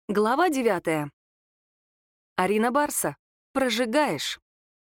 Глава 9. Арина Барса. Прожигаешь.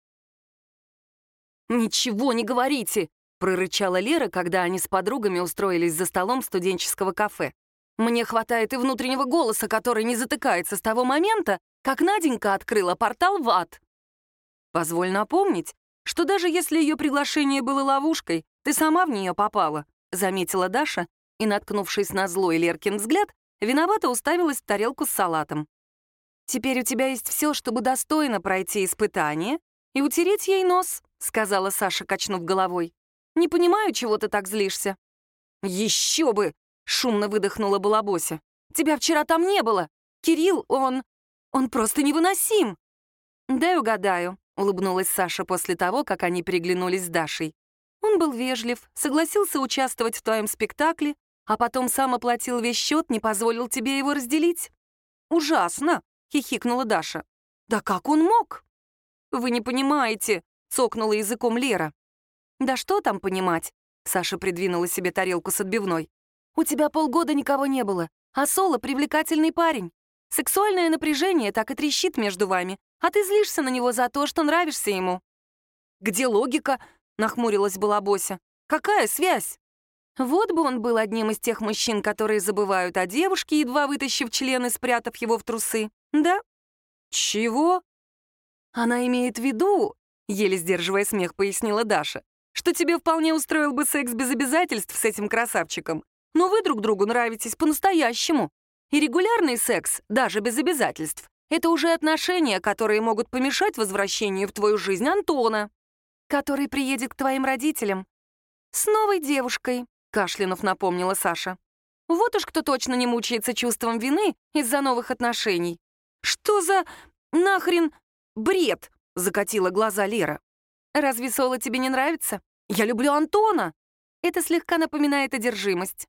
«Ничего не говорите!» — прорычала Лера, когда они с подругами устроились за столом студенческого кафе. «Мне хватает и внутреннего голоса, который не затыкается с того момента, как Наденька открыла портал в ад. Позволь напомнить, что даже если ее приглашение было ловушкой, ты сама в нее попала», — заметила Даша и, наткнувшись на злой Леркин взгляд, виновато уставилась в тарелку с салатом. «Теперь у тебя есть все, чтобы достойно пройти испытание и утереть ей нос», — сказала Саша, качнув головой. «Не понимаю, чего ты так злишься». «Еще бы!» — шумно выдохнула Балабося. «Тебя вчера там не было. Кирилл, он просто невыносим». «Дай угадаю», — улыбнулась Саша после того, как они переглянулись с Дашей. «Он был вежлив, согласился участвовать в твоем спектакле, а потом сам оплатил весь счет, не позволил тебе его разделить». «Ужасно!» — хихикнула Даша. «Да как он мог?» «Вы не понимаете», — цокнула языком Лера. «Да что там понимать?» — Саша придвинула себе тарелку с отбивной. «У тебя полгода никого не было, а Соло — привлекательный парень. Сексуальное напряжение так и трещит между вами, а ты злишься на него за то, что нравишься ему». «Где логика?» — нахмурилась Балабося. «Какая связь?» Вот бы он был одним из тех мужчин, которые забывают о девушке, едва вытащив член и спрятав его в трусы. Да? Чего? Она имеет в виду, еле сдерживая смех, пояснила Даша, что тебе вполне устроил бы секс без обязательств с этим красавчиком, но вы друг другу нравитесь по-настоящему. И регулярный секс, даже без обязательств, это уже отношения, которые могут помешать возвращению в твою жизнь Антона, который приедет к твоим родителям с новой девушкой, кашлянув напомнила Саша. Вот уж кто точно не мучается чувством вины из-за новых отношений. «Что за нахрен бред?» — закатила глаза Лера. «Разве Соло тебе не нравится? Я люблю Антона!» Это слегка напоминает одержимость.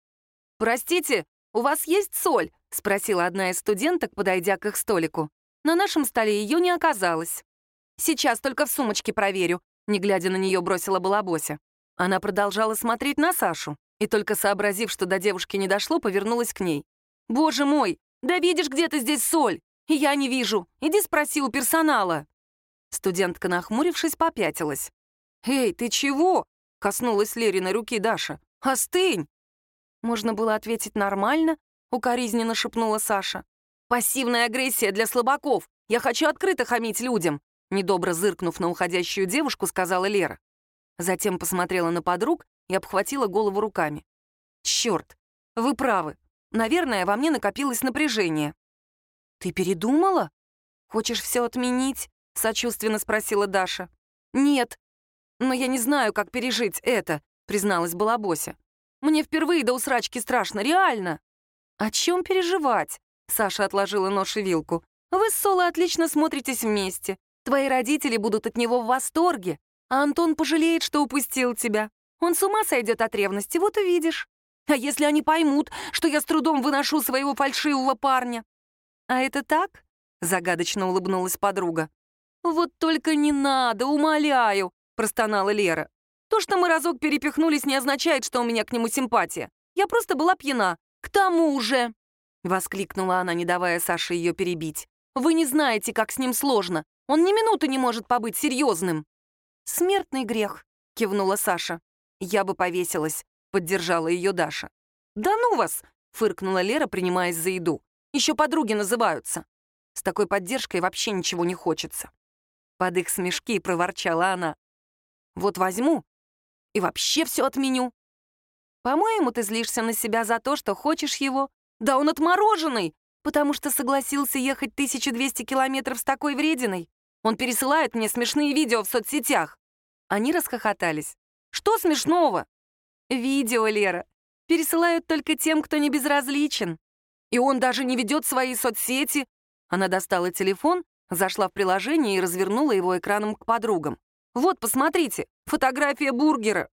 «Простите, у вас есть соль?» — спросила одна из студенток, подойдя к их столику. На нашем столе ее не оказалось. «Сейчас только в сумочке проверю», — не глядя на нее бросила Балабося. Она продолжала смотреть на Сашу и, только сообразив, что до девушки не дошло, повернулась к ней. «Боже мой, да видишь где-то здесь соль? Я не вижу. Иди спроси у персонала». Студентка, нахмурившись, попятилась. «Эй, ты чего?» — коснулась Лериной руки Даша. «Остынь!» «Можно было ответить нормально», — укоризненно шепнула Саша. «Пассивная агрессия для слабаков. Я хочу открыто хамить людям», — недобро зыркнув на уходящую девушку, сказала Лера. Затем посмотрела на подруг и обхватила голову руками. «Черт, вы правы. Наверное, во мне накопилось напряжение». «Ты передумала? Хочешь все отменить?» — сочувственно спросила Даша. «Нет, но я не знаю, как пережить это», — призналась Балабося. «Мне впервые до усрачки страшно, реально». «О чем переживать?» — Саша отложила нож и вилку. «Вы с Соло отлично смотритесь вместе. Твои родители будут от него в восторге. А Антон пожалеет, что упустил тебя. Он с ума сойдет от ревности, вот увидишь. А если они поймут, что я с трудом выношу своего фальшивого парня?» «А это так?» — загадочно улыбнулась подруга. «Вот только не надо, умоляю», — простонала Лера. «То, что мы разок перепихнулись, не означает, что у меня к нему симпатия. Я просто была пьяна. К тому же!» — воскликнула она, не давая Саше ее перебить. «Вы не знаете, как с ним сложно. Он ни минуты не может побыть серьезным». «Смертный грех», — кивнула Саша. «Я бы повесилась», — поддержала ее Даша. «Да ну вас!» — фыркнула Лера, принимаясь за еду. «Еще подруги называются». С такой поддержкой вообще ничего не хочется. Под их смешки проворчала она. «Вот возьму и вообще все отменю». «По-моему, ты злишься на себя за то, что хочешь его. Да он отмороженный, потому что согласился ехать 1200 километров с такой врединой. Он пересылает мне смешные видео в соцсетях». Они расхохотались. «Что смешного?» «Видео, Лера. Пересылают только тем, кто не безразличен. И он даже не ведет свои соцсети». Она достала телефон, зашла в приложение и развернула его экраном к подругам. «Вот, посмотрите, фотография бургера».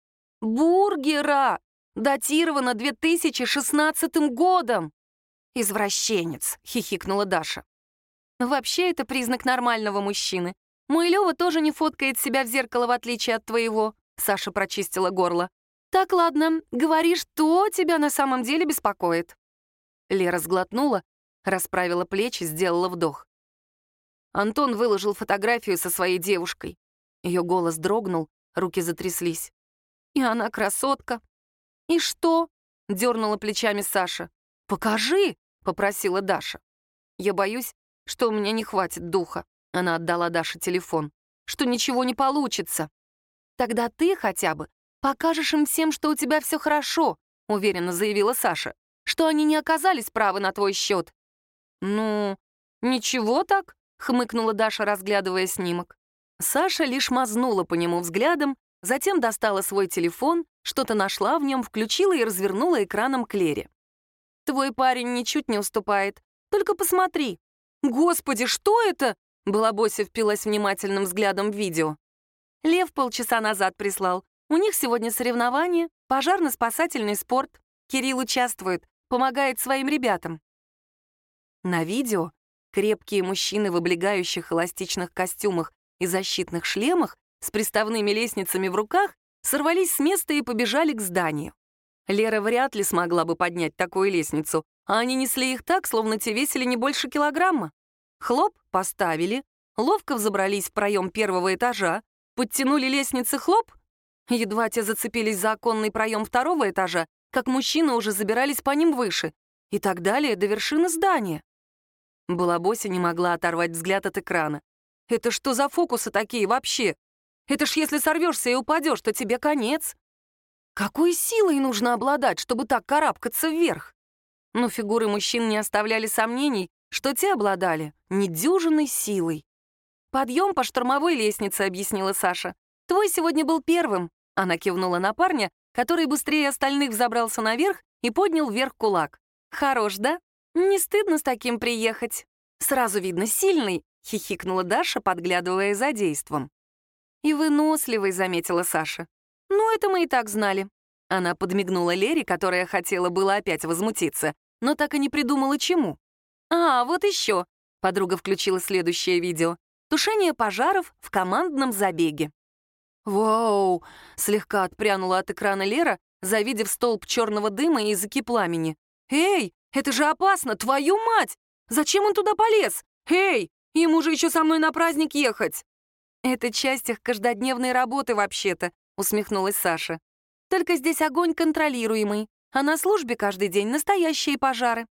«Бургера! Датировано 2016 годом!» «Извращенец!» — хихикнула Даша. «Вообще, это признак нормального мужчины. Мой Лёва тоже не фоткает себя в зеркало, в отличие от твоего», — Саша прочистила горло. «Так, ладно, говори, что тебя на самом деле беспокоит». Лера сглотнула Расправила плечи, сделала вдох. Антон выложил фотографию со своей девушкой. Ее голос дрогнул, руки затряслись. И она красотка. «И что?» — дернула плечами Саша. «Покажи!» — попросила Даша. «Я боюсь, что у меня не хватит духа». Она отдала Даше телефон. «Что ничего не получится». «Тогда ты хотя бы покажешь им всем, что у тебя все хорошо», — уверенно заявила Саша. «Что они не оказались правы на твой счет». «Ну, ничего так», — хмыкнула Даша, разглядывая снимок. Саша лишь мазнула по нему взглядом, затем достала свой телефон, что-то нашла в нем, включила и развернула экраном к Лере. «Твой парень ничуть не уступает. Только посмотри». «Господи, что это?» — Балабося впилась внимательным взглядом в видео. Лев полчаса назад прислал. У них сегодня соревнования, пожарно-спасательный спорт. Кирилл участвует, помогает своим ребятам. На видео крепкие мужчины в облегающих эластичных костюмах и защитных шлемах с приставными лестницами в руках сорвались с места и побежали к зданию. Лера вряд ли смогла бы поднять такую лестницу, а они несли их так, словно те весили не больше килограмма. Хлоп, поставили, ловко взобрались в проем первого этажа, подтянули лестницы, хлоп. Едва те зацепились за оконный проем второго этажа, как мужчины уже забирались по ним выше, и так далее до вершины здания. Балабося не могла оторвать взгляд от экрана. «Это что за фокусы такие вообще? Это ж если сорвешься и упадешь, то тебе конец. Какой силой нужно обладать, чтобы так карабкаться вверх?» Но фигуры мужчин не оставляли сомнений, что те обладали недюжинной силой. «Подъем по штурмовой лестнице», — объяснила Саша. «Твой сегодня был первым». Она кивнула на парня, который быстрее остальных взобрался наверх и поднял вверх кулак. «Хорош, да? Не стыдно с таким приехать?» «Сразу видно, сильный», — хихикнула Даша, подглядывая за действом. «И выносливый», — заметила Саша. «Ну, это мы и так знали». Она подмигнула Лере, которая хотела было опять возмутиться, но так и не придумала чему. «А, вот еще», — подруга включила следующее видео. «Тушение пожаров в командном забеге». «Вау!» — слегка отпрянула от экрана Лера, завидев столб черного дыма и языки пламени. «Эй, это же опасно, твою мать! Зачем он туда полез? Эй, ему же еще со мной на праздник ехать!» «Это часть их каждодневной работы вообще-то», — усмехнулась Саша. «Только здесь огонь контролируемый, а на службе каждый день настоящие пожары».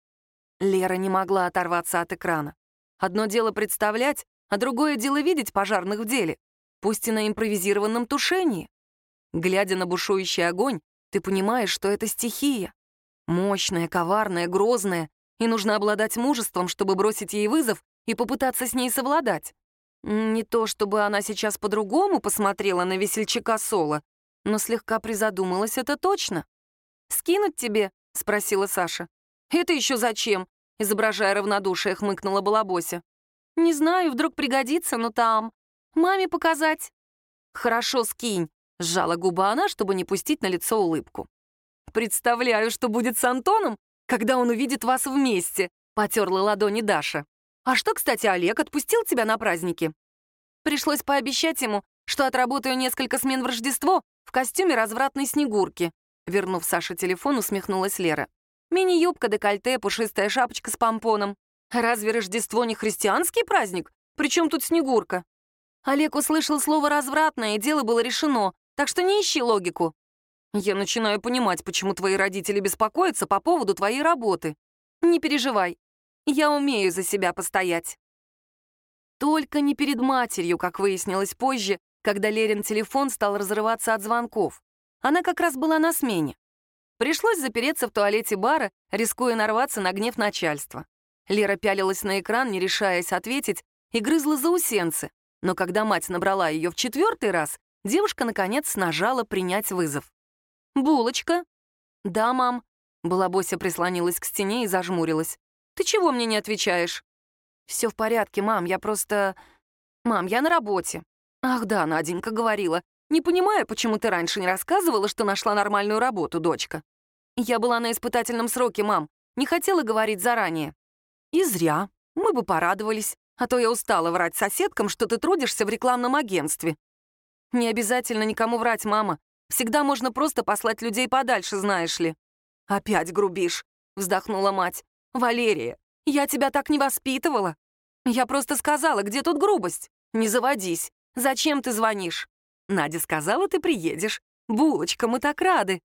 Лера не могла оторваться от экрана. Одно дело представлять, а другое дело видеть пожарных в деле, пусть и на импровизированном тушении. Глядя на бушующий огонь, ты понимаешь, что это стихия. Мощная, коварная, грозная, и нужно обладать мужеством, чтобы бросить ей вызов и попытаться с ней совладать. Не то чтобы она сейчас по-другому посмотрела на весельчака Соло, но слегка призадумалась, это точно. «Скинуть тебе?» — спросила Саша. «Это еще зачем?» — изображая равнодушие, хмыкнула Балабося. «Не знаю, вдруг пригодится, но там. Маме показать». «Хорошо, скинь», — сжала губы она, чтобы не пустить на лицо улыбку. «Представляю, что будет с Антоном, когда он увидит вас вместе», — потерла ладони Даша. «А что, кстати, Олег отпустил тебя на праздники?» «Пришлось пообещать ему, что отработаю несколько смен в Рождество в костюме развратной Снегурки». Вернув Саше телефон, усмехнулась Лера. «Мини-юбка, декольте, пушистая шапочка с помпоном. Разве Рождество не христианский праздник? Причем тут Снегурка?» Олег услышал слово «развратное», и дело было решено, так что не ищи логику. «Я начинаю понимать, почему твои родители беспокоятся по поводу твоей работы. Не переживай, я умею за себя постоять». Только не перед матерью, как выяснилось позже, когда Лерин телефон стал разрываться от звонков. Она как раз была на смене. Пришлось запереться в туалете бара, рискуя нарваться на гнев начальства. Лера пялилась на экран, не решаясь ответить, и грызла заусенцы. Но когда мать набрала ее в 4-й раз, девушка, наконец, нажала принять вызов. «Булочка?» «Да, мам». Балабося прислонилась к стене и зажмурилась. «Ты чего мне не отвечаешь?» «Все в порядке, мам, я просто... Мам, я на работе». «Ах да, Наденька говорила. Не понимаю, почему ты раньше не рассказывала, что нашла нормальную работу, дочка». «Я была на испытательном сроке, мам. Не хотела говорить заранее». «И зря. Мы бы порадовались. А то я устала врать соседкам, что ты трудишься в рекламном агентстве». «Не обязательно никому врать, мама. Всегда можно просто послать людей подальше, знаешь ли». «Опять грубишь», — вздохнула мать. «Валерия, Я тебя так не воспитывала. Я просто сказала, где тут грубость? Не заводись. Зачем ты звонишь? Надя сказала, ты приедешь. Булочка, мы так рады.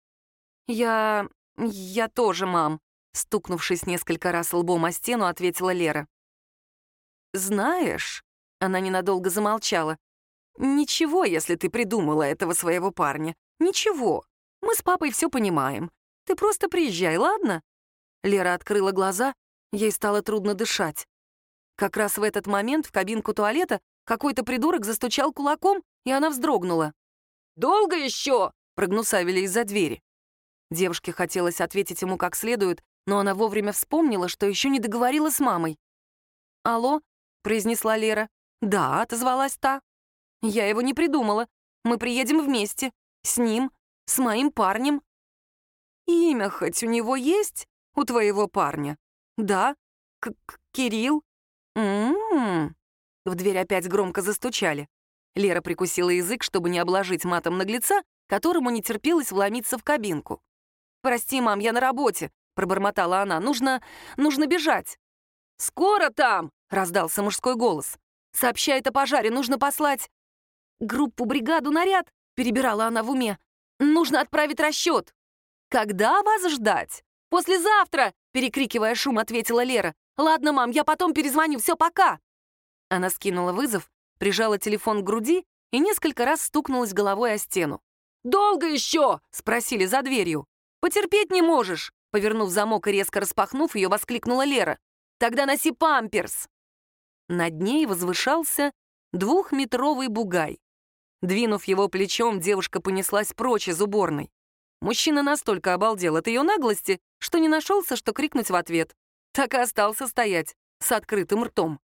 Я тоже, мам. Стукнувшись несколько раз лбом о стену, ответила Лера. «Знаешь...» — она ненадолго замолчала. «Ничего, если ты придумала этого своего парня. Ничего. Мы с папой все понимаем. Ты просто приезжай, ладно?» Лера открыла глаза, ей стало трудно дышать. Как раз в этот момент в кабинку туалета какой-то придурок застучал кулаком, и она вздрогнула. «Долго еще?» — прогнусавили из-за двери. Девушке хотелось ответить ему как следует, но она вовремя вспомнила, что еще не договорила с мамой. «Алло?» — произнесла Лера. «Да», — отозвалась та. «Я его не придумала. Мы приедем вместе. С ним, с моим парнем». «Имя хоть у него есть? У твоего парня?» «Да. Кирилл». «М-м-м». В дверь опять громко застучали. Лера прикусила язык, чтобы не обложить матом наглеца, которому не терпелось вломиться в кабинку. «Прости, мам, я на работе», — пробормотала она. «Нужно бежать». «Скоро там!» — раздался мужской голос. «Сообщает о пожаре, нужно послать...» «Группу, бригаду, наряд», — перебирала она в уме. «Нужно отправить расчет». «Когда вас ждать?» «Послезавтра!» — перекрикивая шум, ответила Лера. «Ладно, мам, я потом перезвоню, все, пока!» Она скинула вызов, прижала телефон к груди и несколько раз стукнулась головой о стену. «Долго еще?» — спросили за дверью. «Потерпеть не можешь!» — повернув замок и резко распахнув ее, воскликнула Лера. «Тогда носи памперс!» Над ней возвышался 2-метровый бугай. Двинув его плечом, девушка понеслась прочь из уборной. Мужчина настолько обалдел от ее наглости, что не нашелся, что крикнуть в ответ. Так и остался стоять с открытым ртом.